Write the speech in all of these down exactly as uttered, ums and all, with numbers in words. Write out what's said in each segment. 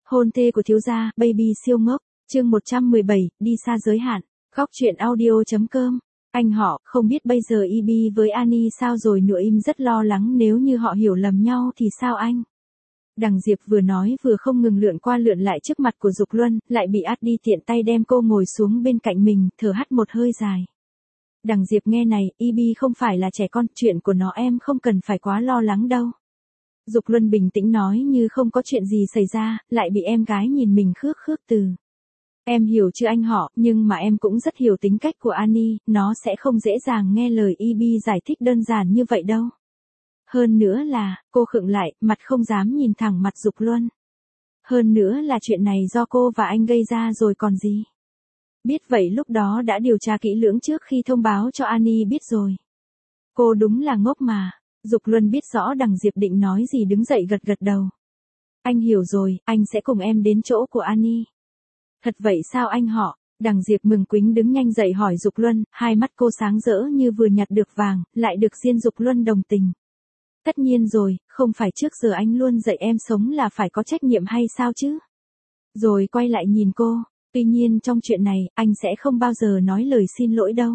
Hôn thê của thiếu gia, baby siêu ngốc, chương một trăm mười bảy, đi xa giới hạn. Góc truyện audio.com. Anh họ, không biết bây giờ i bê với Annie sao rồi nữa, im rất lo lắng nếu như họ hiểu lầm nhau thì sao anh? Đằng Diệp vừa nói vừa không ngừng lượn qua lượn lại trước mặt của Dục Luân, lại bị át đi tiện tay đem cô ngồi xuống bên cạnh mình, thở hắt một hơi dài. Đằng Diệp nghe này, i bê không phải là trẻ con, chuyện của nó em không cần phải quá lo lắng đâu. Dục Luân bình tĩnh nói như không có chuyện gì xảy ra, lại bị em gái nhìn mình khước khước từ. Em hiểu chứ anh họ, nhưng mà em cũng rất hiểu tính cách của Annie, nó sẽ không dễ dàng nghe lời i bê giải thích đơn giản như vậy đâu. Hơn nữa là, cô khựng lại, mặt không dám nhìn thẳng mặt Dục Luân. Hơn nữa là chuyện này do cô và anh gây ra rồi còn gì. Biết vậy lúc đó đã điều tra kỹ lưỡng trước khi thông báo cho Annie biết rồi. Cô đúng là ngốc mà. Dục Luân biết rõ đằng Diệp định nói gì đứng dậy gật gật đầu. Anh hiểu rồi, anh sẽ cùng em đến chỗ của Annie. Thật vậy sao anh họ? Đằng Diệp mừng quính đứng nhanh dậy hỏi Dục Luân, hai mắt cô sáng rỡ như vừa nhặt được vàng, lại được Diên Dục Luân đồng tình. Tất nhiên rồi, không phải trước giờ anh luôn dạy em sống là phải có trách nhiệm hay sao chứ? Rồi quay lại nhìn cô, tuy nhiên trong chuyện này, anh sẽ không bao giờ nói lời xin lỗi đâu.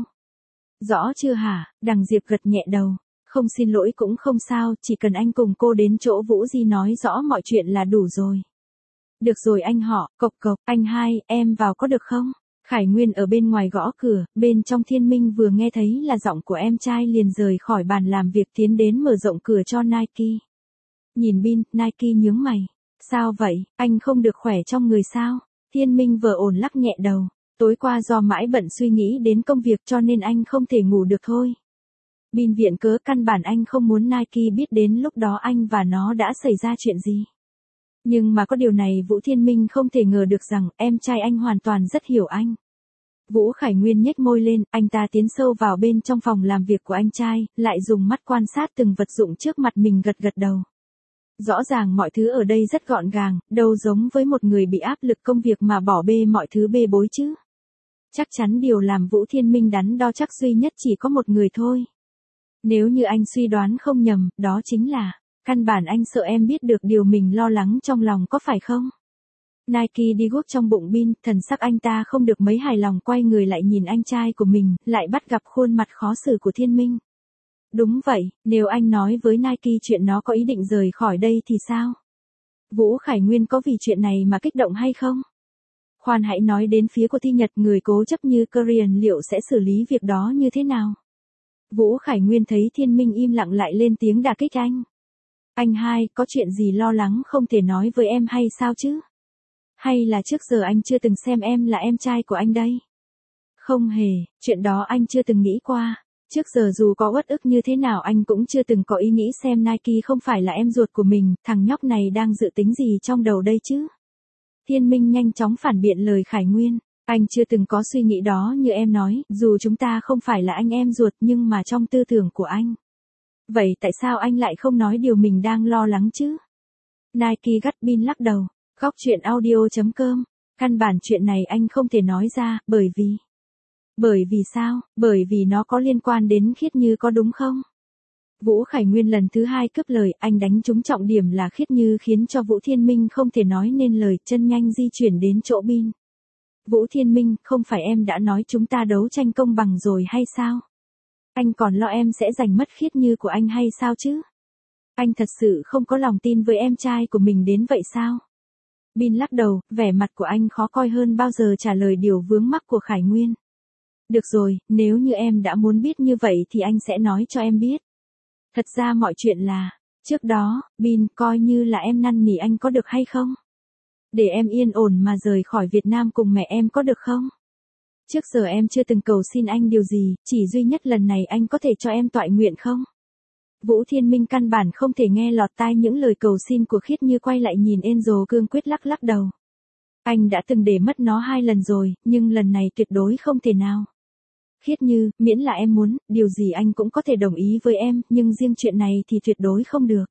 Rõ chưa hả? Đằng Diệp gật nhẹ đầu. Không xin lỗi cũng không sao, chỉ cần anh cùng cô đến chỗ Vũ Di nói rõ mọi chuyện là đủ rồi. Được rồi anh họ, cộc cộc, anh hai, em vào có được không? Khải Nguyên ở bên ngoài gõ cửa, bên trong Thiên Minh vừa nghe thấy là giọng của em trai liền rời khỏi bàn làm việc tiến đến mở rộng cửa cho Nike. Nhìn Bin, Nike nhướng mày. Sao vậy, anh không được khỏe trong người sao? Thiên Minh vừa ổn lắc nhẹ đầu. Tối qua do mãi bận suy nghĩ đến công việc cho nên anh không thể ngủ được thôi. Bin viện cớ căn bản anh không muốn Nike biết đến lúc đó anh và nó đã xảy ra chuyện gì. Nhưng mà có điều này Vũ Thiên Minh không thể ngờ được rằng em trai anh hoàn toàn rất hiểu anh. Vũ Khải Nguyên nhếch môi lên, anh ta tiến sâu vào bên trong phòng làm việc của anh trai, lại dùng mắt quan sát từng vật dụng trước mặt mình gật gật đầu. Rõ ràng mọi thứ ở đây rất gọn gàng, đâu giống với một người bị áp lực công việc mà bỏ bê mọi thứ bê bối chứ. Chắc chắn điều làm Vũ Thiên Minh đắn đo chắc duy nhất chỉ có một người thôi. Nếu như anh suy đoán không nhầm, đó chính là, căn bản anh sợ em biết được điều mình lo lắng trong lòng có phải không? Nike đi guốc trong bụng Bin, thần sắc anh ta không được mấy hài lòng quay người lại nhìn anh trai của mình, lại bắt gặp khuôn mặt khó xử của Thiên Minh. Đúng vậy, nếu anh nói với Nike chuyện nó có ý định rời khỏi đây thì sao? Vũ Khải Nguyên có vì chuyện này mà kích động hay không? Khoan hãy nói đến phía của Thi Nhật, người cố chấp như Korean liệu sẽ xử lý việc đó như thế nào? Vũ Khải Nguyên thấy Thiên Minh im lặng lại lên tiếng đả kích anh. Anh hai, có chuyện gì lo lắng không thể nói với em hay sao chứ? Hay là trước giờ anh chưa từng xem em là em trai của anh đây? Không hề, chuyện đó anh chưa từng nghĩ qua. Trước giờ dù có uất ức như thế nào anh cũng chưa từng có ý nghĩ xem Nike không phải là em ruột của mình, thằng nhóc này đang dự tính gì trong đầu đây chứ? Thiên Minh nhanh chóng phản biện lời Khải Nguyên. Anh chưa từng có suy nghĩ đó như em nói, dù chúng ta không phải là anh em ruột nhưng mà trong tư tưởng của anh. Vậy tại sao anh lại không nói điều mình đang lo lắng chứ? Nike gắt. Bin lắc đầu. Góc truyện audio.com. Căn bản chuyện này anh không thể nói ra, bởi vì... Bởi vì sao? Bởi vì nó có liên quan đến Khiết Như có đúng không? Vũ Khải Nguyên lần thứ hai cướp lời, anh đánh trúng trọng điểm là Khiết Như khiến cho Vũ Thiên Minh không thể nói nên lời, chân nhanh di chuyển đến chỗ Bin. Vũ Thiên Minh, không phải em đã nói chúng ta đấu tranh công bằng rồi hay sao? Anh còn lo em sẽ giành mất Khiết Như của anh hay sao chứ? Anh thật sự không có lòng tin với em trai của mình đến vậy sao? Bin lắc đầu, vẻ mặt của anh khó coi hơn bao giờ trả lời điều vướng mắc của Khải Nguyên. Được rồi, nếu như em đã muốn biết như vậy thì anh sẽ nói cho em biết. Thật ra mọi chuyện là, trước đó, Bin, coi như là em năn nỉ anh có được hay không? Để em yên ổn mà rời khỏi Việt Nam cùng mẹ em có được không? Trước giờ em chưa từng cầu xin anh điều gì, chỉ duy nhất lần này anh có thể cho em toại nguyện không? Vũ Thiên Minh căn bản không thể nghe lọt tai những lời cầu xin của Khiết Như, quay lại nhìn Angel cương quyết lắc lắc đầu. Anh đã từng để mất nó hai lần rồi, nhưng lần này tuyệt đối không thể nào. Khiết Như, miễn là em muốn, điều gì anh cũng có thể đồng ý với em, nhưng riêng chuyện này thì tuyệt đối không được.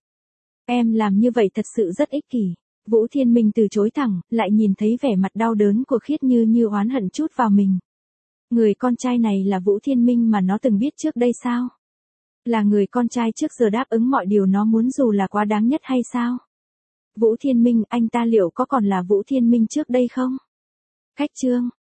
Em làm như vậy thật sự rất ích kỷ. Vũ Thiên Minh từ chối thẳng, lại nhìn thấy vẻ mặt đau đớn của Khiết Như như oán hận chút vào mình. Người con trai này là Vũ Thiên Minh mà nó từng biết trước đây sao? Là người con trai trước giờ đáp ứng mọi điều nó muốn dù là quá đáng nhất hay sao? Vũ Thiên Minh, anh ta liệu có còn là Vũ Thiên Minh trước đây không? Khách trương.